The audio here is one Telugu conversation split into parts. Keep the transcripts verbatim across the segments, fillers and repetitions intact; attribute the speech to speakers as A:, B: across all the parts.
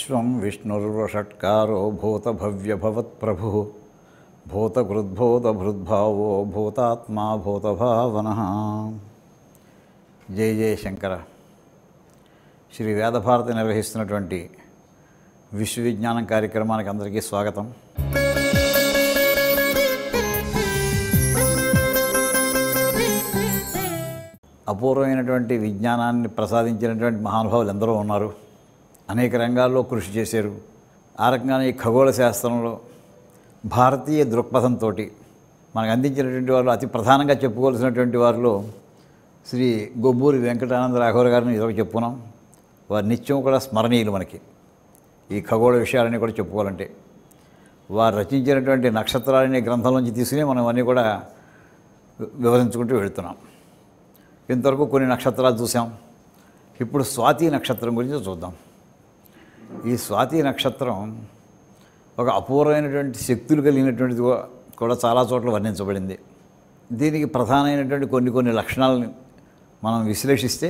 A: విశ్వం విష్ణుర్వషట్కారో భూతభవ్యభవత్ప్రభుః భూతకృద్భూతభృద్భావో భూతాత్మా భూతభావనః. జై జయ శంకర. శ్రీ వేదభారతి నిర్వహిస్తున్నటువంటి విశ్వవిజ్ఞానం కార్యక్రమానికి అందరికీ స్వాగతం. అపూర్వమైనటువంటి విజ్ఞానాన్ని ప్రసాదించినటువంటి మహానుభావులు ఎందరో ఉన్నారు. అనేక రంగాల్లో కృషి చేశారు. ఆ రకంగానే ఈ ఖగోళ శాస్త్రంలో భారతీయ దృక్పథంతో మనకు అందించినటువంటి వారు అతి ప్రధానంగా చెప్పుకోవాల్సినటువంటి వారిలో శ్రీ గొబ్బూరి వెంకటానంద రాఘవ గారిని ఇదొక చెప్పుకున్నాం. వారు నిత్యం కూడా స్మరణీయులు మనకి ఈ ఖగోళ విషయాలన్నీ కూడా చెప్పుకోవాలంటే. వారు రచించినటువంటి నక్షత్రాలనే గ్రంథంలోంచి తీసుకుని మనం అన్నీ కూడా వివరించుకుంటూ వెళుతున్నాం. ఇంతవరకు కొన్ని నక్షత్రాలు చూసాం. ఇప్పుడు స్వాతి నక్షత్రం గురించి చూద్దాం. ఈ స్వాతి నక్షత్రం ఒక అపూర్వమైనటువంటి శక్తులు కలిగినటువంటిది కూడా చాలా చోట్ల వర్ణించబడింది. దీనికి ప్రధానమైనటువంటి కొన్ని కొన్ని లక్షణాలను మనం విశ్లేషిస్తే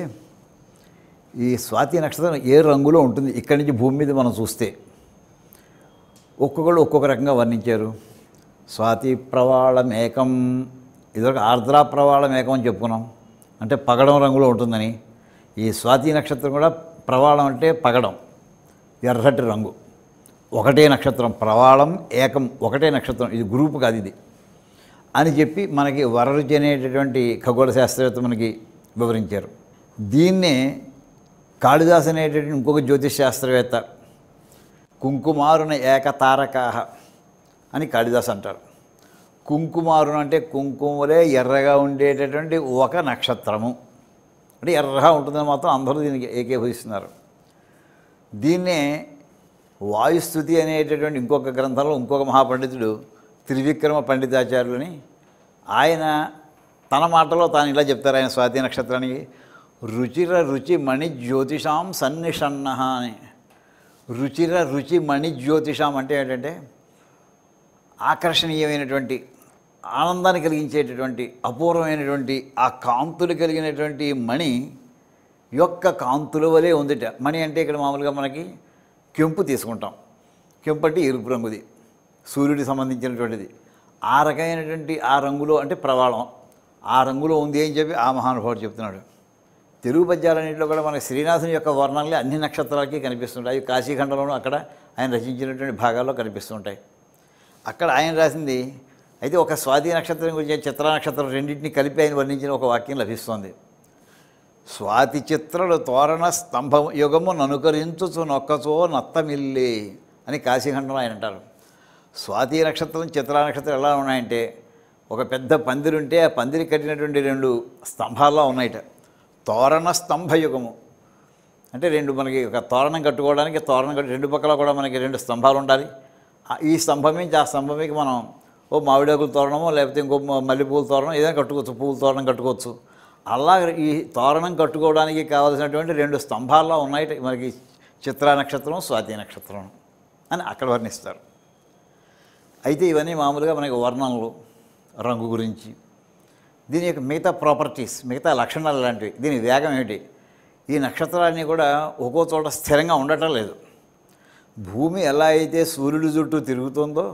A: ఈ స్వాతి నక్షత్రం ఏ రంగులో ఉంటుంది ఇక్కడి నుంచి భూమి మీద మనం చూస్తే ఒక్కొక్కళ్ళు ఒక్కొక్క రకంగా వర్ణించారు. స్వాతి ప్రవాళమేకం, ఇదొక ఆర్ద్రా ప్రవాళమేకం అని చెప్పుకున్నాం, అంటే పగడం రంగులో ఉంటుందని. ఈ స్వాతి నక్షత్రం కూడా ప్రవాళం అంటే పగడం, ఎర్రటి రంగు, ఒకటే నక్షత్రం. ప్రవాళం ఏకం, ఒకటే నక్షత్రం, ఇది గ్రూపు కాదు ఇది అని చెప్పి మనకి వరరుచి అనేటటువంటి ఖగోళ శాస్త్రవేత్త మనకి వివరించారు. దీన్నే కాళిదాసు అనేటటువంటి ఇంకొక జ్యోతిష్ శాస్త్రవేత్త కుంకుమారున ఏకతారకాహ అని కాళిదాసు అంటారు. కుంకుమారున అంటే కుంకుమలే ఎర్రగా ఉండేటటువంటి ఒక నక్షత్రము, అంటే ఎర్రగా ఉంటుందని మాత్రం అందరూ దీనికి ఏకీభవిస్తున్నారు. దీన్నే వాయుస్థుతి అనేటటువంటి ఇంకొక గ్రంథంలో ఇంకొక మహాపండితుడు త్రివిక్రమ పండితాచార్యులని ఆయన తన మాటలో తాను ఇలా చెప్తారు. ఆయన స్వాతి నక్షత్రానికి రుచిర రుచి మణి జ్యోతిషాం సన్నిషన్న అని. రుచిర రుచి మణి జ్యోతిషాం అంటే ఏంటంటే ఆకర్షణీయమైనటువంటి, ఆనందాన్ని కలిగించేటటువంటి, అపూర్వమైనటువంటి ఆ కాంతులు కలిగినటువంటి మణి యొక్క కాంతుల వలె ఉందిట. మణి అంటే ఇక్కడ మామూలుగా మనకి కెంపు తీసుకుంటాం. కెంపు అంటే ఎరుపు రంగుది, సూర్యుడికి సంబంధించినటువంటిది. ఆ రకమైనటువంటి ఆ రంగులో అంటే ప్రవాళం ఆ రంగులో ఉంది అని చెప్పి ఆ మహానుభావుడు చెప్తున్నాడు. తెలుగు పద్యాలన్నింటిలో కూడా మనకి శ్రీనాథుని యొక్క వర్ణనలే అన్ని నక్షత్రాలకి కనిపిస్తుంటాయి. కాశీఖండంలోనూ అక్కడ ఆయన రచించినటువంటి భాగాల్లో కనిపిస్తుంటాయి. అక్కడ ఆయన రాసింది అయితే ఒక స్వాతి నక్షత్రం గురించి, చిత్ర నక్షత్రం రెండింటిని కలిపి ఆయన వర్ణించిన ఒక వాక్యం లభిస్తోంది. స్వాతి చిత్రలు తోరణ స్తంభ యుగము ననుకరించుచు నొక్కచో నత్తమిల్లే అని కాశీఖండంలో ఆయన అంటారు. స్వాతి నక్షత్రం చిత్రా నక్షత్రం ఎలా ఉన్నాయంటే ఒక పెద్ద పందిరి ఉంటే ఆ పందిరి కట్టినటువంటి రెండు స్తంభాల్లో ఉన్నాయట. తోరణ స్తంభయుగము అంటే రెండు మనకి ఒక తోరణం కట్టుకోవడానికి తోరణం కట్టి రెండు పక్కల కూడా మనకి రెండు స్తంభాలు ఉండాలి. ఈ స్తంభం నుంచి ఆ స్తంభంకి మనం ఓ మామిడాకుల తోరణమో లేకపోతే ఇంకో మల్లెపూల తోరణం ఏదైనా కట్టుకోవచ్చు, పువ్వుల తోరణం కట్టుకోవచ్చు. అలా ఈ తోరణం కట్టుకోవడానికి కావాల్సినటువంటి రెండు స్తంభాల్లో ఉన్నాయి మనకి చిత్రా నక్షత్రం స్వాతి నక్షత్రం అని అక్కడ వర్ణిస్తారు. అయితే ఇవన్నీ మామూలుగా మనకి వర్ణనలు, రంగు గురించి, దీని యొక్క మిగతా ప్రాపర్టీస్, మిగతా లక్షణాలు లాంటివి. దీని వేగం ఏమిటి? ఈ నక్షత్రాలన్నీ కూడా ఒక్కో చోట స్థిరంగా ఉండటం లేదు. భూమి ఎలా అయితే సూర్యుడి చుట్టూ తిరుగుతుందో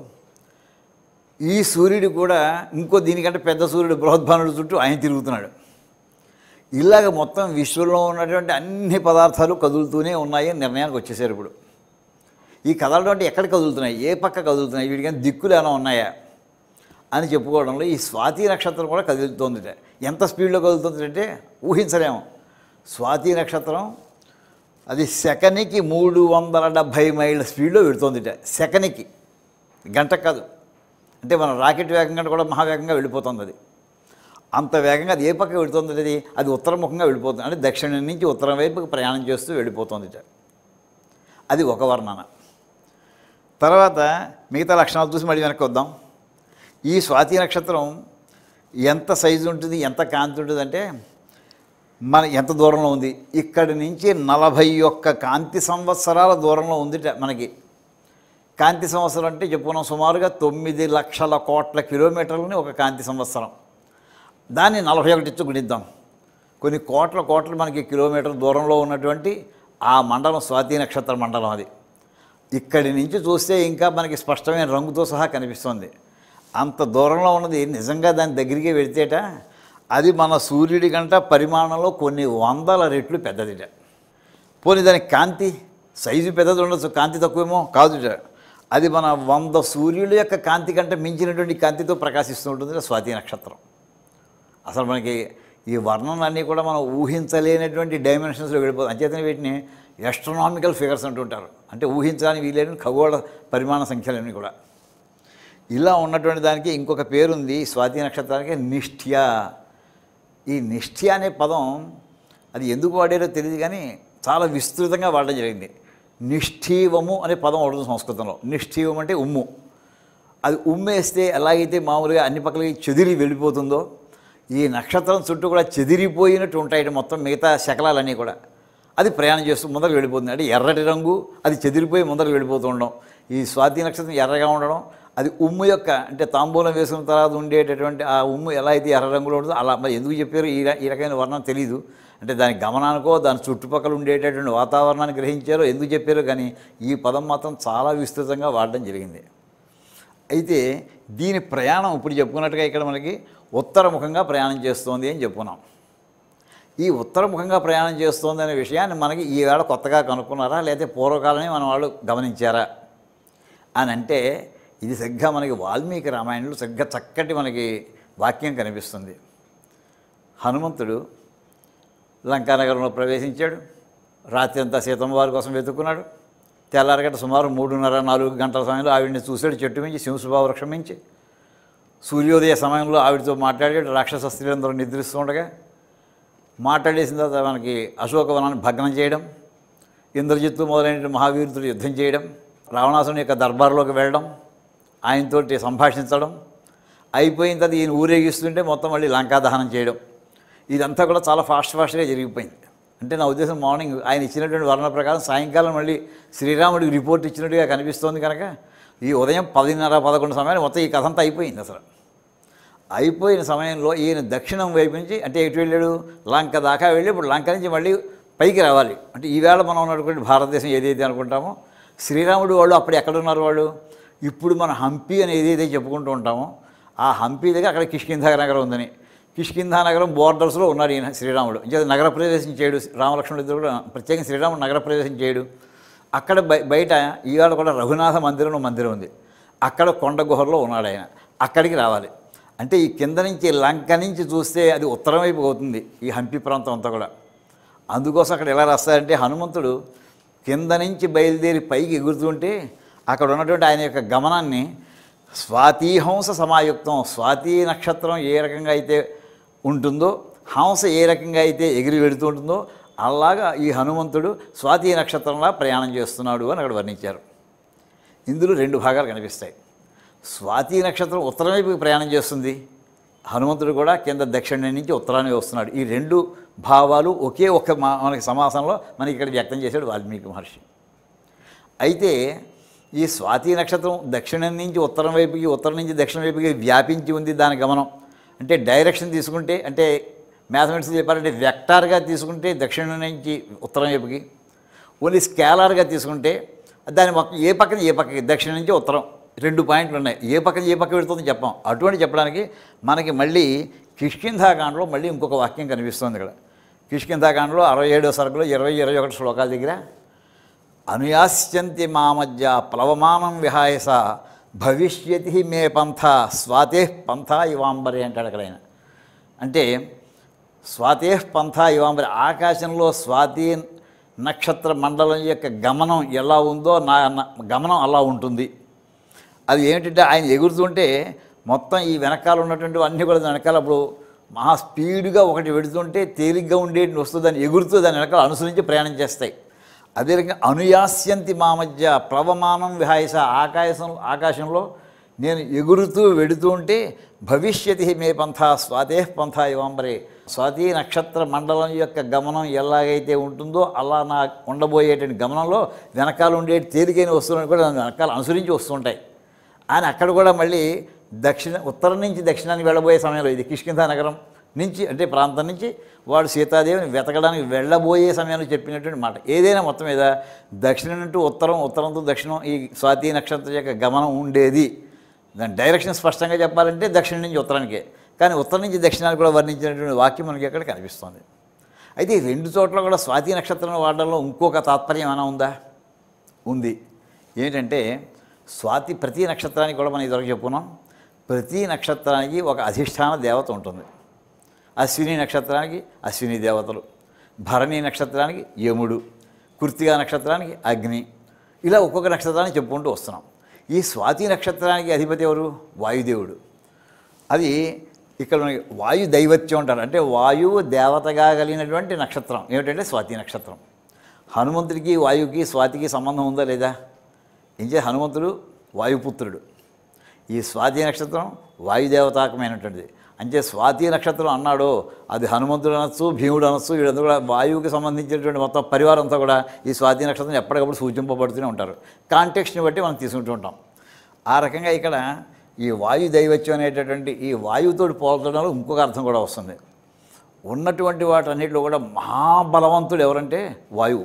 A: ఈ సూర్యుడు కూడా ఇంకో దీనికంటే పెద్ద సూర్యుడు బృహద్భానుడి చుట్టూ ఆయన తిరుగుతున్నాడు. ఇలాగ మొత్తం విశ్వంలో ఉన్నటువంటి అన్ని పదార్థాలు కదులుతూనే ఉన్నాయి అని నిర్ణయానికి వచ్చేసారు. ఇప్పుడు ఈ కదలడం అంటే ఎక్కడ కదులుతున్నాయి, ఏ పక్క కదులుతున్నాయి, వీటికైనా దిక్కులు ఏమైనా ఉన్నాయా అని చెప్పుకోవడంలో ఈ స్వాతి నక్షత్రం కూడా కదులుతోందిట. ఎంత స్పీడ్లో కదులుతుందంటే ఊహించలేము. స్వాతి నక్షత్రం అది సెకనికి మూడు వందల డెబ్భై మైళ్ళ స్పీడ్లో వెళుతోందిట. సెకనికి, గంట కాదు. అంటే మన రాకెట్ వేగం కంటే కూడా మహావేగంగా వెళ్ళిపోతుంది అది. అంత వేగంగా అది ఏ పక్క వెళుతుంది, అది అది ఉత్తరముఖంగా వెళ్ళిపోతుంది. అంటే దక్షిణం నుంచి ఉత్తరం వైపుకి ప్రయాణం చేస్తూ వెళ్ళిపోతుందిట. అది ఒక వర్ణన. తర్వాత మిగతా లక్షణాలు చూసి మళ్ళీ వెనక్కి వద్దాం. ఈ స్వాతి నక్షత్రం ఎంత సైజు ఉంటుంది, ఎంత కాంతి ఉంటుంది అంటే మన ఎంత దూరంలో ఉంది, ఇక్కడి నుంచి నలభై ఒక్క కాంతి సంవత్సరాల దూరంలో ఉందిట మనకి. కాంతి సంవత్సరం అంటే చెప్పుకున్నాం సుమారుగా తొమ్మిది లక్షల కోట్ల కిలోమీటర్లని ఒక కాంతి సంవత్సరం. దాన్ని నలభై ఒకటి ఇచ్చి గుణిద్దాం. కొన్ని కోట్ల కోట్ల మనకి కిలోమీటర్ దూరంలో ఉన్నటువంటి ఆ మండలం స్వాతి నక్షత్ర మండలం. అది ఇక్కడి నుంచి చూస్తే ఇంకా మనకి స్పష్టమైన రంగుతో సహా కనిపిస్తుంది. అంత దూరంలో ఉన్నది నిజంగా దాని దగ్గరికి వెళితేట అది మన సూర్యుడి కంట పరిమాణంలో కొన్ని వందల రెట్లు పెద్దదిట. పోనీ దానికి కాంతి సైజు పెద్దది ఉండొచ్చు, కాంతి తక్కువేమో కాదుట. అది మన వంద సూర్యుడి యొక్క కాంతి కంటే మించినటువంటి కాంతితో ప్రకాశిస్తూ ఉంటుంది స్వాతి నక్షత్రం. అసలు మనకి ఈ వర్ణనలన్నీ కూడా మనం ఊహించలేనటువంటి డైమెన్షన్స్లో వెళ్ళిపోతాం. అంచేతనే వీటిని ఎస్ట్రనామికల్ ఫిగర్స్ అంటుంటారు. అంటే ఊహించడానికి వీలేని ఖగోళ పరిమాణ సంఖ్యలన్నీ కూడా. ఇలా ఉన్నటువంటి దానికి ఇంకొక పేరుంది స్వాతి నక్షత్రానికి, నిష్ఠ్య. ఈ నిష్ఠ్య అనే పదం అది ఎందుకు వాడారో తెలియదు కానీ చాలా విస్తృతంగా వాడడం జరిగింది. నిష్ఠీవము అనే పదం వాడుతుంది సంస్కృతంలో. నిష్ఠీవం అంటే ఉమ్ము. అది ఉమ్మేస్తే ఎలాగైతే మామూలుగా అన్ని పక్కలకి చెదిరి వెళ్ళిపోతుందో ఈ నక్షత్రం చుట్టూ కూడా చెదిరిపోయినట్టు ఉంటాయి మొత్తం మిగతా శకలాలన్నీ కూడా. అది ప్రయాణం చేస్తూ ముందరకు వెళ్ళిపోతుంది. అంటే ఎర్రటి రంగు అది చెదిరిపోయి ముందరకు వెళ్ళిపోతూ ఉండడం. ఈ స్వాతి నక్షత్రం ఎర్రగా ఉండడం, అది ఉమ్ము యొక్క అంటే తాంబూలం వేసుకున్న తర్వాత ఉండేటటువంటి ఆ ఉమ్ము ఎలా అయితే ఎర్ర రంగులో ఉంటుందో అలా. మరి ఎందుకు చెప్పారు ఈ ఈ రకమైన వర్ణం తెలియదు. అంటే దాని గమనానికో దాని చుట్టుపక్కల ఉండేటటువంటి వాతావరణాన్ని గ్రహించారో ఎందుకు చెప్పారో కానీ ఈ పదం మాత్రం చాలా విస్తృతంగా వాడడం జరిగింది. అయితే దీని ప్రయాణం ఇప్పుడు చెప్పుకున్నట్టుగా ఇక్కడ మనకి ఉత్తరముఖంగా ప్రయాణం చేస్తోంది అని చెప్పుకున్నాం. ఈ ఉత్తరముఖంగా ప్రయాణం చేస్తోంది అనే విషయాన్ని మనకి ఈవేళ కొత్తగా కనుక్కున్నారా లేకపోతే పూర్వకాలమే మన వాళ్ళు గమనించారా అని అంటే ఇది సరిగ్గా మనకి వాల్మీకి రామాయణంలో సరిగ్గా చక్కటి మనకి వాక్యం కనిపిస్తుంది. హనుమంతుడు లంకానగరంలో ప్రవేశించాడు. రాత్రి అంతా సీతమ్మ వారి కోసం వెతుక్కున్నాడు. తెల్లారగట్ట సుమారు మూడున్నర నాలుగు గంటల సమయంలో ఆవిడని చూశాడు. చెట్టు మించి సింహసుభా వృక్షం మించి సూర్యోదయ సమయంలో ఆవిడతో మాట్లాడాడు. రాక్షస స్త్రీలందరూ నిద్రిస్తుండగా మాట్లాడేసిన తర్వాత మనకి అశోకవనాన్ని భగ్నం చేయడం, ఇంద్రజిత్తు మొదలైన మహావీరుతుడు యుద్ధం చేయడం, రావణాసుని యొక్క దర్బార్లోకి వెళ్ళడం, ఆయనతోటి సంభాషించడం, అయిపోయిన తర్వాత ఈయన ఊరేగిస్తుంటే మొత్తం మళ్ళీ లంకా దహనం చేయడం. ఇదంతా కూడా చాలా ఫాస్ట్ ఫాస్ట్గా జరిగిపోయింది. అంటే నా ఉద్దేశం మార్నింగ్ ఆయన ఇచ్చినటువంటి వర్ణ ప్రకారం సాయంకాలం మళ్ళీ శ్రీరాముడికి రిపోర్ట్ ఇచ్చినట్టుగా కనిపిస్తోంది. కనుక ఈ ఉదయం పదిన్నర పదకొండు సమయాన్ని మొత్తం ఈ కథ అంతా అయిపోయింది. అసలు అయిపోయిన సమయంలో ఈయన దక్షిణం వైపు నుంచి అంటే ఎటు వెళ్ళాడు లంక దాకా వెళ్ళి ఇప్పుడు లంక నుంచి మళ్ళీ పైకి రావాలి. అంటే ఈవేళ మనం ఉన్నటువంటి భారతదేశం ఏదైతే అనుకుంటామో శ్రీరాముడు వాళ్ళు అప్పుడు ఎక్కడున్నారు వాళ్ళు ఇప్పుడు మన హంపి అని ఏదైతే చెప్పుకుంటూ ఉంటామో ఆ హంపి దగ్గర అక్కడ కిష్కింధా నగరం ఉందని, కిష్కింధా నగరం బోర్డర్స్లో ఉన్నాడు ఈయన శ్రీరాముడు. ఇంకా నగర ప్రవేశం చేయడు రామలక్ష్మణుడు ఇద్దరు కూడా ప్రత్యేకంగా శ్రీరాముడు నగర ప్రవేశం చేయడు. అక్కడ బయట ఈవేళ కూడా రఘునాథ మందిరం మందిరం ఉంది. అక్కడ కొండ గుహల్లో ఉన్నాడు ఆయన. అక్కడికి రావాలి అంటే ఈ కింద నుంచి లంక నుంచి చూస్తే అది ఉత్తరం వైపు అవుతుంది ఈ హంపి ప్రాంతం అంతా కూడా. అందుకోసం అక్కడ ఎలా రాస్తారంటే హనుమంతుడు కింద నుంచి బయలుదేరి పైకి ఎగురుతుంటే అక్కడ ఉన్నటువంటి ఆయన యొక్క గమనాన్ని స్వాతిహంస సమాయుక్తం, స్వాతి నక్షత్రం ఏ రకంగా అయితే ఉంటుందో హంస ఏ రకంగా అయితే ఎగిరి వెళుతూ ఉంటుందో అలాగా ఈ హనుమంతుడు స్వాతి నక్షత్రంలా ప్రయాణం చేస్తున్నాడు అని అక్కడ వర్ణించారు. ఇందులో రెండు భాగాలు కనిపిస్తాయి. స్వాతి నక్షత్రం ఉత్తరం వైపుకి ప్రయాణం చేస్తుంది, హనుమంతుడు కూడా కింద దక్షిణం నుంచి ఉత్తరాన్ని వస్తున్నాడు. ఈ రెండు భావాలు ఒకే ఒక్క మనకి సమాసంలో మనకి ఇక్కడ వ్యక్తం చేశాడు వాల్మీకి మహర్షి. అయితే ఈ స్వాతి నక్షత్రం దక్షిణం నుంచి ఉత్తరం వైపుకి ఉత్తరం నుంచి దక్షిణం వైపుకి వ్యాపించి ఉంది దాని గమనం. అంటే డైరెక్షన్ తీసుకుంటే అంటే మ్యాథమెటిక్స్ చెప్పాలంటే వెక్టార్గా తీసుకుంటే దక్షిణం నుంచి ఉత్తరం వైపుకి, ఓన్లీ స్కేలార్గా తీసుకుంటే దాని ఏ పక్కన ఏ పక్కకి దక్షిణం నుంచి ఉత్తరం రెండు పాయింట్లు ఉన్నాయి. ఏ పక్కన ఏ పక్క పెడుతుందని చెప్పాం. అటువంటి చెప్పడానికి మనకి మళ్ళీ కిష్కింధాకాండలో మళ్ళీ ఇంకొక వాక్యం కనిపిస్తుంది ఇక్కడ. కిష్కింధాకాండలో అరవై ఏడో సరుకులో ఇరవై ఇరవై ఒకటి శ్లోకాల దగ్గర అనుయాస్యంతి మా మధ్య ప్లవమానం విహాయస భవిష్యతి మే పంథ స్వాతే పంథ ఇవాంబరి అంటాడు అక్కడ ఆయన. అంటే స్వాతే పంథ ఇవాంబరి ఆకాశంలో స్వాతి నక్షత్ర మండలం యొక్క గమనం ఎలా ఉందో నా గమనం అలా ఉంటుంది. అది ఏమిటంటే ఆయన ఎగురుతుంటే మొత్తం ఈ వెనకాల ఉన్నటువంటి అన్నీ కూడా వెనకాల అప్పుడు మహా స్పీడ్గా ఒకటి వెడుతుంటే తేలిగ్గా ఉండేటి వస్తుంది, దాన్ని ఎగురుతూ దాని వెనకాల అనుసరించి ప్రయాణం చేస్తాయి. అదే రకంగా అనుయాస్యంతి మా మధ్య ప్లవమానం విహాయస ఆకాశం ఆకాశంలో నేను ఎగురుతూ వెడుతూ ఉంటే భవిష్యతి మే పంథ స్వాతే పంథ ఇవాంబరే స్వాతి నక్షత్ర మండలం యొక్క గమనం ఎలాగైతే ఉంటుందో అలా నా ఉండబోయేటువంటి గమనంలో వెనకాల ఉండే తేలికైన వస్తువులను కూడా వెనకాల అనుసరించి వస్తుంటాయి అని అక్కడ కూడా మళ్ళీ దక్షిణ ఉత్తరం నుంచి దక్షిణానికి వెళ్ళబోయే సమయంలో ఇది కిష్కింధా నగరం నుంచి అంటే ప్రాంతం నుంచి వాడు సీతాదేవిని వెతకడానికి వెళ్ళబోయే సమయంలో చెప్పినటువంటి మాట. ఏదైనా మొత్తం మీద దక్షిణం నుండి ఉత్తరం, ఉత్తరంతో దక్షిణం ఈ స్వాతి నక్షత్రం యొక్క గమనం ఉండేది. దాని డైరెక్షన్ స్పష్టంగా చెప్పాలంటే దక్షిణం నుంచి ఉత్తరానికే, కానీ ఉత్తరం నుంచి దక్షిణానికి కూడా వర్ణించినటువంటి వాక్యం మనకి ఎక్కడ కనిపిస్తుంది. అయితే ఈ రెండు చోట్ల కూడా స్వాతి నక్షత్రం వాడడంలో ఇంకొక తాత్పర్యం ఏమైనా ఉందా? ఉంది. ఏంటంటే స్వాతి ప్రతి నక్షత్రానికి కూడా మనం ఇదివరకు చెప్పుకున్నాం, ప్రతి నక్షత్రానికి ఒక అధిష్టాన దేవత ఉంటుంది. అశ్విని నక్షత్రానికి అశ్విని దేవతలు, భరణి నక్షత్రానికి యముడు, కృత్తికా నక్షత్రానికి అగ్ని, ఇలా ఒక్కొక్క నక్షత్రాన్ని చెప్పుకుంటూ వస్తున్నాం. ఈ స్వాతి నక్షత్రానికి అధిపతి ఎవరు? వాయుదేవుడు. అది ఇక్కడ మనకి వాయు దైవత్యం అంటారు. అంటే వాయువు దేవతగా కలిగినటువంటి నక్షత్రం ఏమిటంటే స్వాతి నక్షత్రం. హనుమంతుడికి వాయువుకి స్వాతికి సంబంధం ఉందా లేదా? ఇంకే హనుమంతుడు వాయుపుత్రుడు. ఈ స్వాతి నక్షత్రం వాయుదేవతాకమైనటువంటిది. అంటే స్వాతి నక్షత్రం అన్నాడో అది హనుమంతుడు అనొచ్చు, భీముడు అనొచ్చు, వీళ్ళంతా కూడా వాయువుకి సంబంధించినటువంటి మొత్తం పరివారం అంతా కూడా ఈ స్వాతి నక్షత్రం ఎప్పటికప్పుడు సూచింపబడుతూనే ఉంటారు. కాంటెక్స్ట్ని బట్టి మనం తీసుకుంటూ ఉంటాం. ఆ రకంగా ఇక్కడ ఈ వాయు దైవత్యం అనేటటువంటి ఈ వాయువుతోటి పోల్చడంలో ఇంకొక అర్థం కూడా వస్తుంది. ఉన్నటువంటి వాటన్నిటిలో కూడా మహాబలవంతుడు ఎవరంటే వాయువు.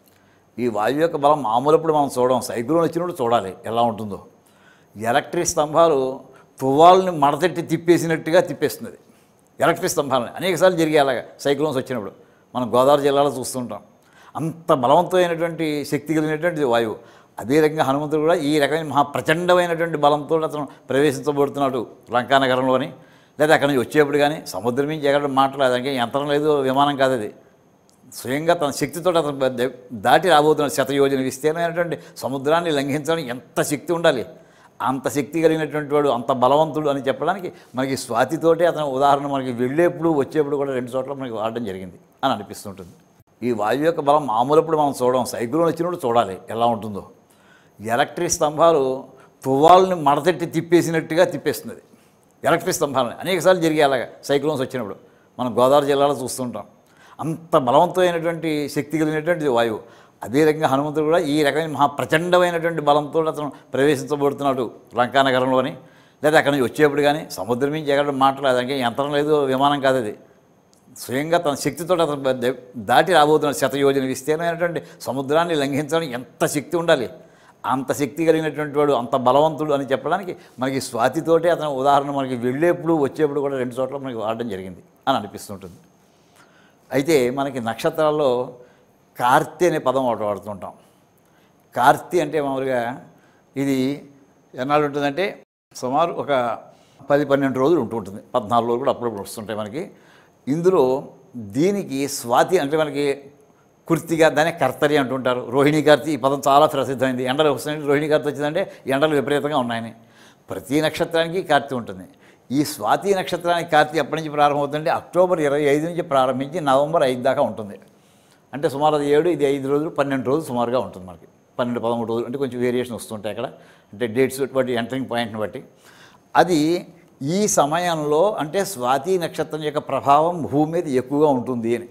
A: ఈ వాయువు యొక్క బలం మామూలప్పుడు మనం చూడడం, సైక్లోన్ వచ్చినప్పుడు చూడాలి ఎలా ఉంటుందో. ఎలక్ట్రిక్ స్తంభాలు తువ్వాలని మడతెట్టి తిప్పేసినట్టుగా తిప్పేస్తుంది. ఎలక్ట్రిక్ స్తంభాలని అనేకసార్లు జరిగే అలాగా సైక్లోన్స్ వచ్చినప్పుడు మనం గోదావరి జిల్లాలో చూస్తుంటాం. అంత బలవంతమైనటువంటి శక్తి కలిగినటువంటి వాయువు. అదే రకంగా హనుమంతుడు కూడా ఈ రకమైన మహాప్రచండమైనటువంటి బలంతో అతను ప్రవేశించబడుతున్నాడు లంకానగరంలోని. లేదా అక్కడి నుంచి వచ్చేప్పుడు కానీ సముద్రం నుంచి ఎక్కడ మాట్లాడదు, దానికి యంత్రం లేదు, విమానం కాదు, అది స్వయంగా తన శక్తితో అతను దాటి రాబోతున్నాడు. శతయోజన విస్తీర్ణమైనటువంటి సముద్రాన్ని లంఘించడానికి ఎంత శక్తి ఉండాలి, అంత శక్తి కలిగినటువంటి వాడు, అంత బలవంతుడు అని చెప్పడానికి మనకి స్వాతితోటే అతను ఉదాహరణ మనకి వెళ్ళేప్పుడు వచ్చేప్పుడు కూడా రెండు చోట్ల మనకి వాడడం జరిగింది అని అనిపిస్తుంటుంది. ఈ వాయువు యొక్క బలం మామూలప్పుడు మనం చూడడం, సైక్లోన్ వచ్చినప్పుడు చూడాలి ఎలా ఉంటుందో. ఎలక్ట్రిక్ స్తంభాలు తువ్వాలని మడతెట్టి తిప్పేసినట్టుగా తిప్పేస్తుంది. ఎలక్ట్రిక్ స్తంభాలని అనేకసార్లు జరిగే అలాగా సైక్లోన్స్ వచ్చినప్పుడు మనం గోదావరి జిల్లాలో చూస్తుంటాం. అంత బలవంతమైనటువంటి శక్తి కలిగినటువంటి వాయువు. అదే రకంగా హనుమంతుడు కూడా ఈ రకమైన మహాప్రచండమైనటువంటి బలంతో అతను ప్రవేశించబడుతున్నాడు లంకానగరంలోని. లేదా అక్కడి నుంచి వచ్చేప్పుడు కానీ సముద్రం నుంచి ఎక్కడ మాట్లాడదు, దానికి యంత్రం లేదు, విమానం కాదు, అది స్వయంగా తన శక్తితో అతను దాటి రాబోతున్నాడు. శతయోజన విస్తీర్ణమైనటువంటి సముద్రాన్ని లంఘించడానికి ఎంత శక్తి ఉండాలి, అంత శక్తి కలిగినటువంటి వాడు, అంత బలవంతుడు అని చెప్పడానికి మనకి స్వాతితోటే అతను ఉదాహరణ మనకి వెళ్ళేప్పుడు వచ్చేప్పుడు కూడా రెండు చోట్ల మనకి వాడడం జరిగింది అని అనిపిస్తుంటుంది. అయితే మనకి నక్షత్రాల్లో కార్తీ అనే పదం ఒకటి వాడుతుంటాం. కార్తీ అంటే మామూలుగా ఇది ఎన్నాళ్ళు ఉంటుందంటే సుమారు ఒక పది పన్నెండు రోజులు ఉంటుంటుంది. పద్నాలుగు రోజులు కూడా అప్పుడప్పుడు వస్తుంటాయి మనకి. ఇందులో దీనికి స్వాతి అంటే మనకి కుర్తిగా దాన్ని కర్తరి అంటుంటారు. రోహిణీ కార్తీ ఈ పదం చాలా ప్రసిద్ధమైంది. ఎండలు వస్తున్నాయంటే రోహిణీ కార్తీ వచ్చిందంటే ఎండలు విపరీతంగా ఉన్నాయని. ప్రతి నక్షత్రానికి కార్తీ ఉంటుంది. ఈ స్వాతి నక్షత్రానికి కార్తీ ఎప్పటి నుంచి ప్రారంభమవుతుందంటే అక్టోబర్ ఇరవై ఐదు నుంచి ప్రారంభించి నవంబర్ ఐదు దాకా ఉంటుంది. అంటే సుమారు అది ఏడు, ఇది ఐదు రోజులు, పన్నెండు రోజులు సుమారుగా ఉంటుంది మనకి. పన్నెండు పదమూడు రోజులు అంటే కొంచెం వేరియేషన్ వస్తుంటాయి అక్కడ, అంటే డేట్స్ బట్టి, ఎంటరింగ్ పాయింట్ని బట్టి. అది ఈ సమయంలో అంటే స్వాతి నక్షత్రం యొక్క ప్రభావం భూమి మీద ఎక్కువగా ఉంటుంది అని.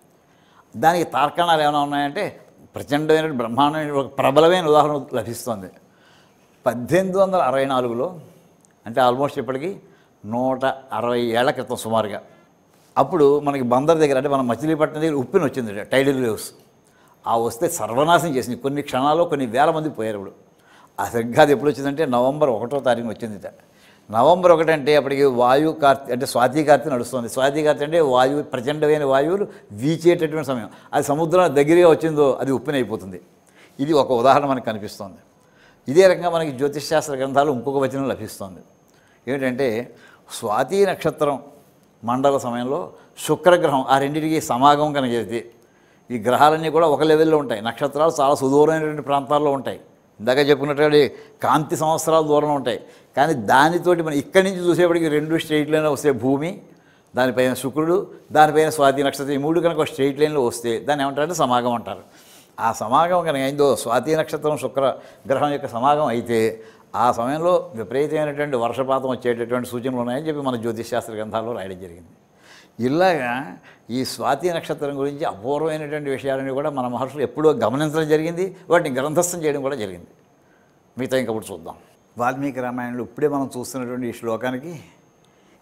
A: దానికి తార్కాణాలు ఏమైనా ఉన్నాయంటే ప్రచండమైన బ్రహ్మాండమైన ఒక ప్రబలమైన ఉదాహరణ లభిస్తుంది. పద్దెనిమిది వందల అరవై నాలుగులో అంటే ఆల్మోస్ట్ ఇప్పటికీ నూట అరవై ఏళ్ల క్రితం సుమారుగా, అప్పుడు మనకి బందర్ దగ్గర అంటే మన మచిలీపట్నం దగ్గర ఉప్పిన వచ్చింది టైడల్ వేవ్స్. ఆ వస్తే సర్వనాశనం చేసింది. కొన్ని క్షణాల్లో కొన్ని వేల మంది పోయారు. ఇప్పుడు ఆ సరిగ్గా అది ఎప్పుడు వచ్చిందంటే నవంబర్ ఒకటో తారీఖున వచ్చింది. నవంబర్ ఒకటి అంటే అప్పటికి వాయు కార్తీ అంటే స్వాతి కార్తీ నడుస్తుంది. స్వాతి కార్తీ అంటే వాయువు ప్రచండమైన వాయువులు వీచేటటువంటి సమయం. అది సముద్రం దగ్గరగా వచ్చిందో అది ఉప్పిన అయిపోతుంది. ఇది ఒక ఉదాహరణ మనకు కనిపిస్తుంది. ఇదే రకంగా మనకి జ్యోతిష్ శాస్త్ర గ్రంథాలు ఇంకొక వచనం లభిస్తుంది. ఏమిటంటే స్వాతి నక్షత్రం మండల సమయంలో శుక్రగ్రహం ఆ రెండింటికి సమాగమం కనుక చేస్తే ఈ గ్రహాలన్నీ కూడా ఒక లెవెల్లో ఉంటాయి. నక్షత్రాలు చాలా సుదూరమైనటువంటి ప్రాంతాల్లో ఉంటాయి. ఇందాక చెప్పుకున్నటువంటి కాంతి సంవత్సరాల దూరంలో ఉంటాయి. కానీ దానితోటి మనం ఇక్కడి నుంచి చూసేప్పటికి రెండు స్ట్రెయిట్ లైన్లో వస్తే భూమి, దానిపైన శుక్రుడు, దానిపైన స్వాతి నక్షత్రం, ఈ మూడు కనుక స్ట్రెయిట్ లైన్లో వస్తే దాన్ని ఏమంటారంటే సమాగం అంటారు. ఆ సమాగం కనుక అయిందో స్వాతి నక్షత్రం శుక్ర గ్రహం యొక్క సమాగం అయితే ఆ సమయంలో విపరీతమైనటువంటి వర్షపాతం వచ్చేటటువంటి సూచనలు ఉన్నాయని చెప్పి మన జ్యోతిష్ శాస్త్ర గ్రంథాల్లో రాయడం జరిగింది. ఇలాగా ఈ స్వాతి నక్షత్రం గురించి అపూర్వమైనటువంటి విషయాలని కూడా మన మహర్షులు ఎప్పుడో గమనించడం జరిగింది, వాటిని గ్రంథస్థం చేయడం కూడా జరిగింది. మిగతా ఇంకప్పుడు చూద్దాం. వాల్మీకి రామాయణంలో ఇప్పుడే మనం చూస్తున్నటువంటి ఈ శ్లోకానికి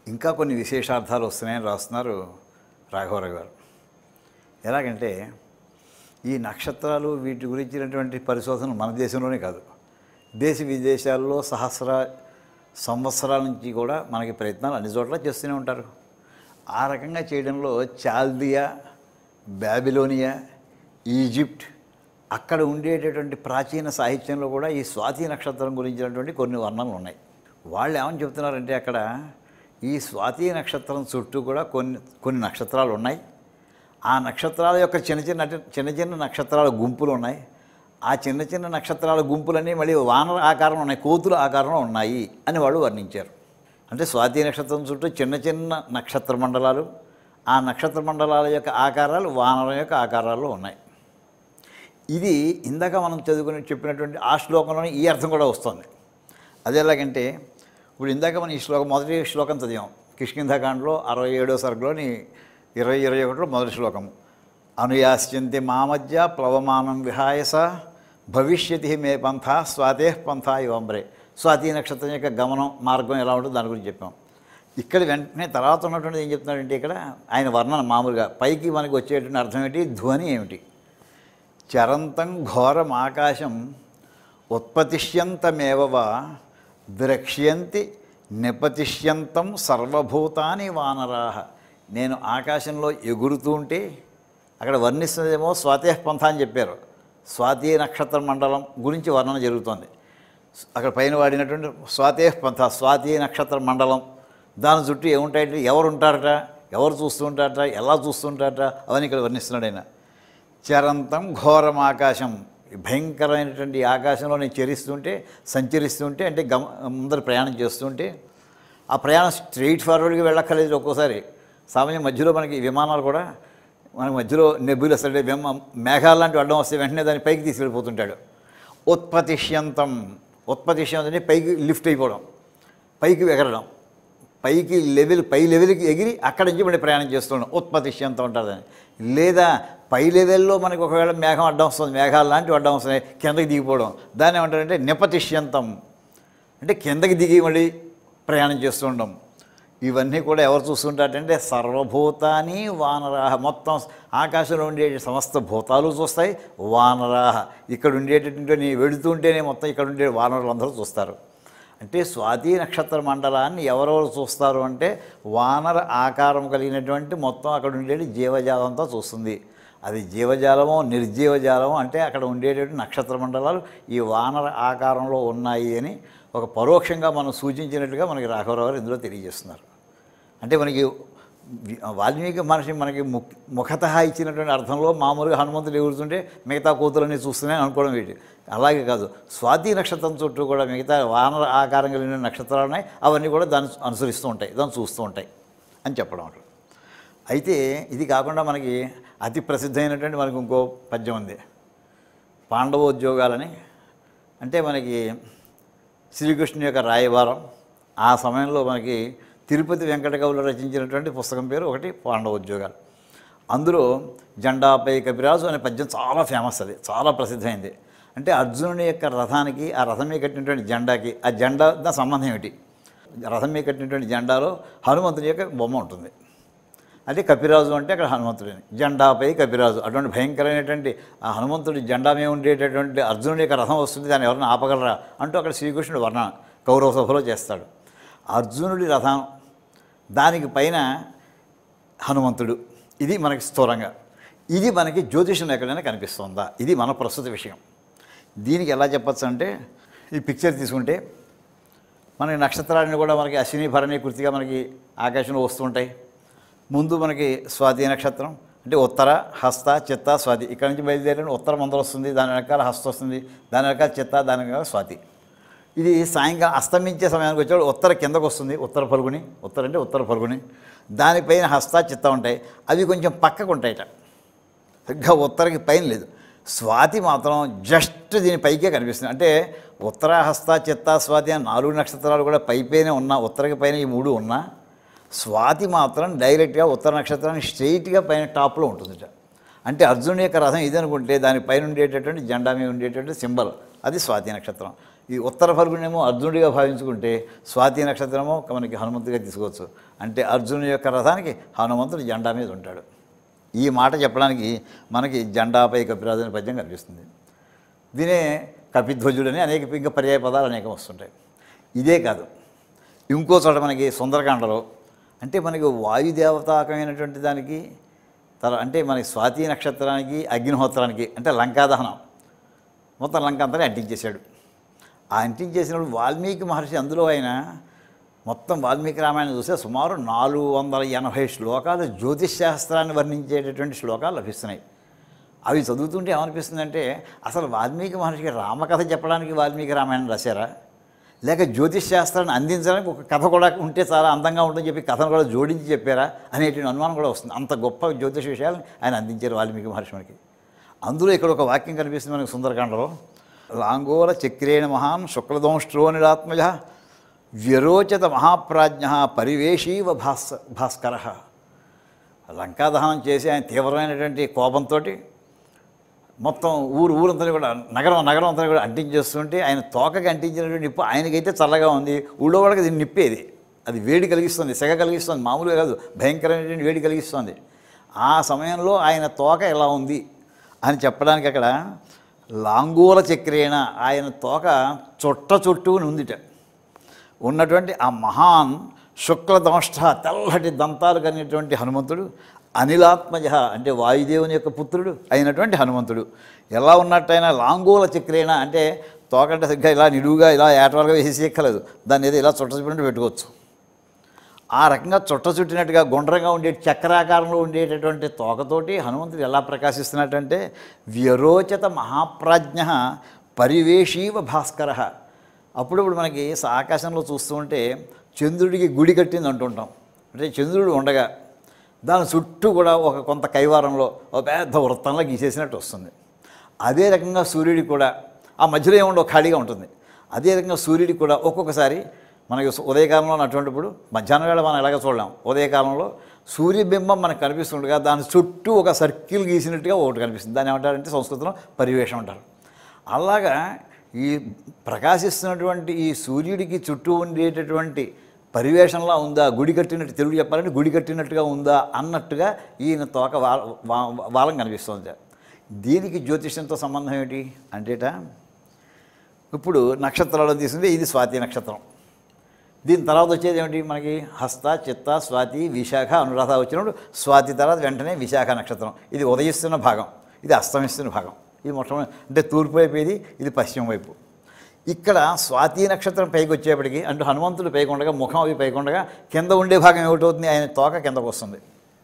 A: ఇంకా కొన్ని విశేషార్థాలు వస్తున్నాయని రాస్తున్నారు రాఘవరావు గారు. ఎలాగంటే ఈ నక్షత్రాలు వీటి గురించినటువంటి పరిశోధనలు మన దేశంలోనే కాదు, దేశ విదేశాల్లో సహస్ర సంవత్సరాల నుంచి కూడా మనకి ప్రయత్నాలు అన్ని చోట్ల చేస్తూనే ఉంటారు. ఆ రకంగా చేయడంలో చాల్దియా, బాబిలోనియా, ఈజిప్ట్ అక్కడ ఉండేటటువంటి ప్రాచీన సాహిత్యంలో కూడా ఈ స్వాతి నక్షత్రం గురించినటువంటి కొన్ని వర్ణనలు ఉన్నాయి. వాళ్ళు ఏమని చెప్తున్నారంటే అక్కడ ఈ స్వాతి నక్షత్రం చుట్టూ కూడా కొన్ని కొన్ని నక్షత్రాలు ఉన్నాయి. ఆ నక్షత్రాల యొక్క చిన్న చిన్న చిన్న చిన్న నక్షత్రాల గుంపులు ఉన్నాయి. ఆ చిన్న చిన్న నక్షత్రాల గుంపులన్నీ మళ్ళీ వానర ఆకారంలో ఉన్నాయి, కోతుల ఆకారంలో ఉన్నాయి అని వాళ్ళు వర్ణించారు. అంటే స్వాతి నక్షత్రం చుట్టూ చిన్న చిన్న నక్షత్ర మండలాలు, ఆ నక్షత్ర మండలాల యొక్క ఆకారాలు వానరం యొక్క ఆకారాల్లో ఉన్నాయి. ఇది ఇందాక మనం చదువుకుని చెప్పినటువంటి ఆ శ్లోకంలోనే ఈ అర్థం కూడా వస్తుంది. అది ఎలాగంటే ఇప్పుడు ఇందాక మనం ఈ శ్లోకం మొదటి శ్లోకం చదివాం కిష్కింధకాండలో అరవై ఏడో సర్గలోని ఇరవై ఇరవై ఒకటిలో మొదటి శ్లోకం. అనుయాస్యంతి మామధ్య ప్లవమానం విహాయస భవిష్యతి మే పంథ స్వాతే పంథ ఇవంబ్రే. స్వాతి నక్షత్రం యొక్క గమనం మార్గం ఎలా ఉంటుందో దాని గురించి చెప్పాం. ఇక్కడ వెంటనే తర్వాత ఉన్నటువంటిది ఏం చెప్తున్నాడంటే ఇక్కడ ఆయన వర్ణన మామూలుగా పైకి మనకి వచ్చేటువంటి అర్థం ఏంటి, ధ్వని ఏమిటి. చరంతం ఘోరం ఆకాశం ఉత్పతిష్యంతమేవ ద్రక్ష్యంతి నిపతిష్యంతం సర్వభూతాని వానరాహ. నేను ఆకాశంలో ఎగురుతూ ఉంటే అక్కడ వర్ణిస్తున్నదేమో స్వాతి పంథ అని చెప్పారు. స్వాతి నక్షత్ర మండలం గురించి వర్ణన జరుగుతోంది. అక్కడ పైన వాడినటువంటి స్వాతి పంథ స్వాతి నక్షత్ర మండలం దాని చుట్టూ ఏముంటాయంటే ఎవరు ఉంటారట, ఎవరు చూస్తూ ఉంటారట, ఎలా చూస్తూ ఉంటారట అవన్నీ ఇక్కడ వర్ణిస్తున్నాడు ఆయన. చరంతం ఘోరం ఆకాశం, భయంకరమైనటువంటి ఆకాశంలో నేను చరిస్తుంటే సంచరిస్తుంటే అంటే గమ ముందర ప్రయాణం చేస్తుంటే ఆ ప్రయాణం స్ట్రెయిట్ ఫార్వర్డ్గా వెళ్ళక్కర్లేదు. ఒక్కోసారి సామాన్య మధ్యలో మనకి విమానాలు కూడా మనకి మధ్యలో నెబ్బులు వస్తాయి, మేఘాలు లాంటి అడ్డం వస్తే వెంటనే దాన్ని పైకి తీసుకెళ్ళిపోతుంటాడు. ఉత్పతిష్యంతం, ఉత్పతిష్యంతం అంటే పైకి లిఫ్ట్ అయిపోవడం, పైకి ఎగరడం, పైకి లెవెల్ పై లెవెల్కి ఎగిరి అక్కడి నుంచి మళ్ళీ ప్రయాణం చేస్తున్నాం ఉత్పతిష్యంతం ఉంటుందని. లేదా పై లెవెల్లో మనకి ఒకవేళ మేఘం అడ్డం వస్తుంది, మేఘాలు లాంటివి అడ్డం వస్తున్నాయి, కిందకి దిగిపోవడం, దాన్ని ఏమంటారంటే నిపతిష్యంతం అంటే కిందకి దిగి మళ్ళీ ప్రయాణం చేస్తూ ఉండడం. ఇవన్నీ కూడా ఎవరు చూస్తుంటారంటే సర్వభూతాన్ని వానరాహ, మొత్తం ఆకాశంలో ఉండే సమస్త భూతాలు చూస్తాయి. వానరాహ ఇక్కడ ఉండేటటువంటి నీ వెళుతుంటేనే మొత్తం ఇక్కడ ఉండే వానరులు అందరూ చూస్తారు. అంటే స్వాతి నక్షత్ర మండలాన్ని ఎవరెవరు చూస్తారు అంటే వానర ఆకారం కలిగినటువంటి మొత్తం అక్కడ ఉండేది జీవజాలంతో చూస్తుంది. అది జీవజాలమో నిర్జీవజాలమో అంటే అక్కడ ఉండేటువంటి నక్షత్ర మండలాలు ఈ వానర ఆకారంలో ఉన్నాయి అని ఒక పరోక్షంగా మనం సూచించినట్టుగా మనకి రాఘవరావు గారు ఇందులో తెలియజేస్తున్నారు. అంటే మనకి వాల్మీకి మనిషి మనకి ముఖ ముఖతః ఇచ్చినటువంటి అర్థంలో మామూలుగా హనుమంతుడు ఎగురుతుంటే మిగతా కూతురని చూస్తున్నాయి అనుకోవడం వీటి అలాగే కాదు. స్వాతి నక్షత్రం చుట్టూ కూడా మిగతా వానర ఆకారం కలిగిన నక్షత్రాలు ఉన్నాయి, అవన్నీ కూడా దాన్ని అనుసరిస్తూ ఉంటాయి, దాన్ని చూస్తూ ఉంటాయి అని చెప్పడం అట్లా. అయితే ఇది కాకుండా మనకి అతి ప్రసిద్ధమైనటువంటి మనకి ఇంకో పద్యం ఉంది, పాండవోద్యోగాలని. అంటే మనకి శ్రీకృష్ణుని యొక్క రాయబారం ఆ సమయంలో మనకి తిరుపతి వెంకట కవులు రచించినటువంటి పుస్తకం పేరు ఒకటి పాండవోద్యోగాలు. అందులో జెండాపై కపిరాజు అనే పద్యం చాలా ఫేమస్, అది చాలా ప్రసిద్ధమైంది. అంటే అర్జునుని యొక్క రథానికి ఆ రథం మీద కట్టినటువంటి జెండాకి ఆ జెండా దాని సంబంధం ఏమిటి, రథం మీద కట్టినటువంటి జెండాలో హనుమంతుని యొక్క బొమ్మ ఉంటుంది. అంటే కపిరాజు అంటే అక్కడ హనుమంతుడిని, జెండాపై కపిరాజు అటువంటి భయంకరమైనటువంటి ఆ హనుమంతుడి జెండా మీద ఉండేటటువంటి అర్జునుడి యొక్క రథం వస్తుంది, దాన్ని ఎవరైనా ఆపగలరా అంటూ అక్కడ శ్రీకృష్ణుడు వర్ణన కౌరవ సభలో చేస్తాడు. అర్జునుడి రథం దానికి పైన హనుమంతుడు, ఇది మనకి స్థూలంగా, ఇది మనకి జ్యోతిషం ఎక్కడైనా కనిపిస్తుందా, ఇది మన ప్రస్తుత విషయం. దీనికి ఎలా చెప్పచ్చు అంటే ఈ పిక్చర్ తీసుకుంటే మనకి నక్షత్రాలను కూడా మనకి అశ్విని భరణి కృతిగా మనకి ఆకాశంలో వస్తుంటాయి. ముందు మనకి స్వాతి నక్షత్రం అంటే ఉత్తర హస్త చిత్త స్వాతి, ఇక్కడ నుంచి బయలుదేరిన ఉత్తరం ముందర వస్తుంది, దాని వెనకాల హస్త వస్తుంది, దాని వెనకాల చిత్త, దాని వెనకాల స్వాతి. ఇది సాయంకాలం అస్తమించే సమయానికి వచ్చేవాడు ఉత్తర కిందకు వస్తుంది, ఉత్తర ఫల్గుని, ఉత్తర అంటే ఉత్తర ఫల్గుని, దానిపైన హస్త చిత్త ఉంటాయి, అవి కొంచెం పక్కకు ఉంటాయట, సరిగ్గా ఉత్తరకి పైన లేదు. స్వాతి మాత్రం జస్ట్ దీని పైకే కనిపిస్తుంది. అంటే ఉత్తర హస్త చిత్త స్వాతి అని నాలుగు నక్షత్రాలు కూడా పైపైనే ఉన్నా, ఉత్తరకి పైన ఈ మూడు ఉన్నా, స్వాతి మాత్రం డైరెక్ట్గా ఉత్తర నక్షత్రానికి స్ట్రెయిట్గా పైన టాప్లో ఉంటుందిట. అంటే అర్జునుడి యొక్క రథం ఇది అనుకుంటే దానిపైన ఉండేటటువంటి జెండా మీద ఉండేటటువంటి సింబల్ అది స్వాతి నక్షత్రం. ఈ ఉత్తర ఫల్గునేమో అర్జునుడిగా భావించుకుంటే స్వాతి నక్షత్రమో మనకి హనుమంతుడిగా తీసుకోవచ్చు. అంటే అర్జునుడి యొక్క రథానికి హనుమంతుడు జెండా మీద ఉంటాడు. ఈ మాట చెప్పడానికి మనకి జెండాపై కపిరాజు అనే పద్యం కనిపిస్తుంది. దీనే కపిధ్వజుడని అనేక ఇంకా పర్యాయ పదాలు అనేకం వస్తుంటాయి. ఇదే కాదు, ఇంకో చోట మనకి సుందరకాండలో అంటే మనకి వాయుదేవతాకమైనటువంటి దానికి తర అంటే మనకి స్వాతి నక్షత్రానికి అగ్నిహోత్రానికి అంటే లంకాదహనం మొత్తం లంక అంతా అంటించేశాడు. ఆ అంటించేసినప్పుడు వాల్మీకి మహర్షి అందులో ఆయన మొత్తం వాల్మీకి రామాయణం చూస్తే సుమారు నాలుగు వందల ఎనభై శ్లోకాలు జ్యోతిష్ శాస్త్రాన్ని వర్ణించేటటువంటి శ్లోకాలు లభిస్తున్నాయి. అవి చదువుతుంటే ఏమనిపిస్తుందంటే అసలు వాల్మీకి మహర్షికి రామకథ చెప్పడానికి వాల్మీకి రామాయణం రాశారా, లేక జ్యోతిష్ శాస్త్రాన్ని అందించడానికి ఒక కథ కూడా ఉంటే చాలా అందంగా ఉంటుందని చెప్పి కథను కూడా జోడించి చెప్పారా అనేటువంటి అనుమానం కూడా వస్తుంది. అంత గొప్ప జ్యోతిష విషయాలను ఆయన అందించారు వాల్మీకి మహర్షి మనకి. అందులో ఇక్కడ ఒక వాక్యం కనిపిస్తుంది మనకి సుందరకాండలో, లాంగోల చక్రేణ మహాన్ శుక్లదోంష్ట్రోనిరాత్మజ వ్యరోచత మహాప్రాజ్ఞ పరివేషీవ భాస్ భాస్కర. లంకాదహనం చేసి ఆయన తీవ్రమైనటువంటి కోపంతో మొత్తం ఊరు ఊరంతా కూడా నగరం నగరం అంతా కూడా అంటించేస్తుంటే ఆయన తోకకి అంటించినటువంటి నిప్పు ఆయనకైతే చల్లగా ఉంది, ఊళ్ళో వాళ్ళకి అది నిప్పేది, అది వేడి కలిగిస్తుంది, సెగ కలిగిస్తుంది, మామూలుగా కాదు భయంకరమైనటువంటి వేడి కలిగిస్తుంది. ఆ సమయంలో ఆయన తోక ఎలా ఉంది అని చెప్పడానికి అక్కడ లాంగూల చక్రేణ ఆయన తోక చుట్ట చుట్టూని ఉందిట. ఉన్నటువంటి ఆ మహాన్ శుక్లదంష్ట తెల్లటి దంతాలు కలిగినటువంటి హనుమంతుడు అనిలాత్మజ అంటే వాయుదేవుని యొక్క పుత్రుడు అయినటువంటి హనుమంతుడు ఎలా ఉన్నట్టయినా లాంగూల చక్రేణ అంటే తోకంటే సరిగ్గా ఇలా నిలువుగా ఇలా ఏటవాలుగా వేసి ఎక్కలేదు, దాన్ని ఏదో ఇలా చుట్ట చుట్టినట్టు పెట్టుకోవచ్చు. ఆ రకంగా చుట్ట చుట్టినట్టుగా గుండ్రంగా ఉండే చక్రాకారంలో ఉండేటటువంటి తోకతోటి హనుమంతుడు ఎలా ప్రకాశిస్తున్నట్టంటే వ్యరోచత మహాప్రాజ్ఞ పరివేషీవ భాస్కర. అప్పుడప్పుడు మనకి ఆకాశంలో చూస్తూ ఉంటే చంద్రుడికి గుడి కట్టింది అంటుంటాం. అంటే చంద్రుడు ఉండగా దాని చుట్టూ కూడా ఒక కొంత కైవారంలో ఒక పెద్ద వృత్తంలో గీసేసినట్టు వస్తుంది. అదే రకంగా సూర్యుడికి కూడా ఆ మధ్యలో ఏముండో ఖాళీగా ఉంటుంది. అదే రకంగా సూర్యుడికి కూడా ఒక్కొక్కసారి మనకి ఉదయకాలంలో అటువంటిప్పుడు మధ్యాహ్నం వేళ మనం ఎలాగ చూడలేం, ఉదయకాలంలో సూర్యబింబం మనకు కనిపిస్తుండగా దాని చుట్టూ ఒక సర్కిల్ గీసినట్టుగా ఒకటి కనిపిస్తుంది. దాన్ని ఏమంటారంటే సంస్కృతంలో పరివేషం అంటారు. అలాగా ఈ ప్రకాశిస్తున్నటువంటి ఈ సూర్యుడికి చుట్టూ ఉండేటటువంటి పరివేషంలా ఉందా, గుడి కట్టినట్టు తెలుగు చెప్పాలంటే గుడి కట్టినట్టుగా ఉందా అన్నట్టుగా ఈయన తోక వాలం కనిపిస్తుంది. దీనికి జ్యోతిష్యంతో సంబంధం ఏమిటి అంటేట ఇప్పుడు నక్షత్రాలను తీసుకుంటే ఇది స్వాతి నక్షత్రం. దీని తర్వాత వచ్చేది ఏమిటి మనకి హస్త చిత్త స్వాతి విశాఖ అనురాధ వచ్చినప్పుడు స్వాతి తర్వాత వెంటనే విశాఖ నక్షత్రం. ఇది ఉదయిస్తున్న భాగం, ఇది అస్తమిస్తున్న భాగం. ఇది మొట్టమొదటి అంటే తూర్పు వైపు, ఇది ఇది పశ్చిమ వైపు. ఇక్కడ స్వాతి నక్షత్రం పైకి వచ్చేప్పటికి అంటే హనుమంతుడు పైకి ఉండగా ముఖం అవి పైకి ఉండగా కింద ఉండే భాగం ఏమిటవుతుంది, ఆయన తోక కిందకు వస్తుంది.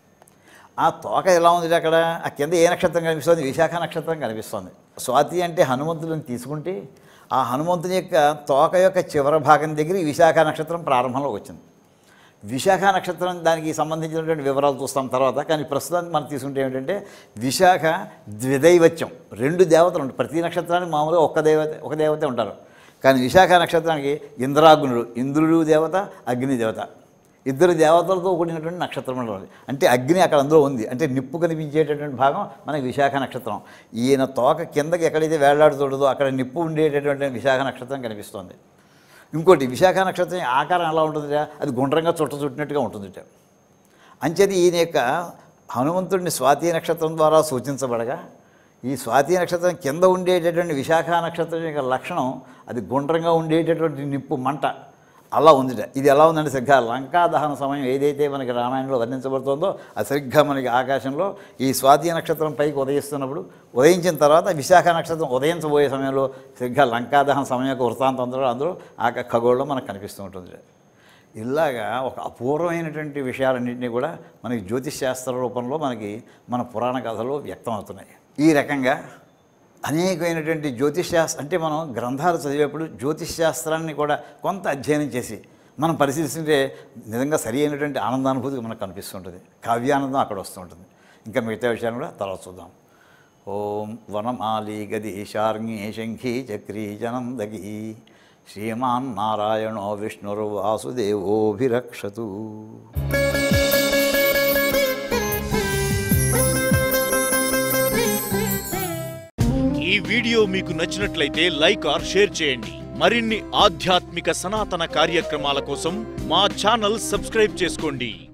A: ఆ తోక ఎలా ఉంది అక్కడ, ఆ కింద ఏ నక్షత్రం కనిపిస్తుంది, విశాఖ నక్షత్రం కనిపిస్తుంది. స్వాతి అంటే హనుమంతుడిని తీసుకుంటే ఆ హనుమంతుని యొక్క తోక యొక్క చివరి భాగం దగ్గర విశాఖ నక్షత్రం ప్రారంభంలో వచ్చింది. విశాఖ నక్షత్రం దానికి సంబంధించినటువంటి వివరాలు చూస్తాం తర్వాత. కానీ ప్రస్తుతానికి మనం తీసుకుంటే ఏమిటంటే విశాఖ ద్విదైవత్యం, రెండు దేవతలు ఉంటాయి. ప్రతి నక్షత్రానికి మామూలుగా ఒక దేవత ఒక దేవత ఉంటారు. కానీ విశాఖ నక్షత్రానికి ఇంద్రాగ్నుడు, ఇంద్రుడు దేవత, అగ్ని దేవత, ఇద్దరు దేవతలతో కూడినటువంటి నక్షత్రంలో ఉంది. అంటే అగ్ని అక్కడ అందులో ఉంది, అంటే నిప్పు కనిపించేటటువంటి భాగం మనకి విశాఖ నక్షత్రం. ఈయన తోక కిందకి ఎక్కడైతే వేలాడుతుందో అక్కడ నిప్పు ఉండేటటువంటి విశాఖ నక్షత్రం కనిపిస్తుంది. ఇంకోటి విశాఖ నక్షత్రం ఆకారం ఎలా ఉంటుందిట, అది గుండ్రంగా చుట్ట చుట్టినట్టుగా ఉంటుందిట. అంచేది ఈయన యొక్క హనుమంతుడిని స్వాతి నక్షత్రం ద్వారా సూచించబడగా ఈ స్వాతి నక్షత్రం కింద ఉండేటటువంటి విశాఖ నక్షత్రం యొక్క లక్షణం అది గుండ్రంగా ఉండేటటువంటి నిప్పు మంట అలా ఉందిట. ఇది ఎలా ఉందంటే సరిగ్గా లంకా దహన సమయం ఏదైతే మనకి రామాయణంలో వర్ణించబడుతుందో అది సరిగ్గా మనకి ఆకాశంలో ఈ స్వాతి నక్షత్రం పైకి ఉదయిస్తున్నప్పుడు ఉదయించిన తర్వాత విశాఖ నక్షత్రం ఉదయించబోయే సమయంలో సరిగ్గా లంకా దహన సమయం యొక్క వృత్తాంతం అందరూ అందరూ ఆ ఖగోళంలో మనకు కనిపిస్తూ ఉంటుంది. ఇలాగా ఒక అపూర్వమైనటువంటి విషయాలన్నింటినీ కూడా మనకి జ్యోతిష్ శాస్త్ర రూపంలో మనకి మన పురాణ కథలో వ్యక్తం అవుతున్నాయి. ఈ రకంగా అనేకమైనటువంటి జ్యోతిష్ శాస్త్రం అంటే మనం గ్రంథాలు చదివేప్పుడు జ్యోతిష్ శాస్త్రాన్ని కూడా కొంత అధ్యయనం చేసి మనం పరిశీలిస్తుంటే నిజంగా సరి అయినటువంటి ఆనందానుభూతి మనకు కనిపిస్తుంటుంది. కావ్యానందం అక్కడ వస్తూ ఉంటుంది. ఇంకా మిగతా విషయాన్ని కూడా తర్వాత చూద్దాం. ఓం వనమాలి గది శార్ంగి శంఖీ చక్రీ జనందగీ శ్రీమాన్ నారాయణో విష్ణుర్వాసుదేవోభిరక్షతు.
B: వీడియో మీకు నచ్చినట్లయితే లైక్ ఆర్ షేర్ చేయండి. మరిన్ని ఆధ్యాత్మిక సనాతన కార్యక్రమాల కోసం మా ఛానల్ సబ్స్క్రైబ్ చేసుకోండి.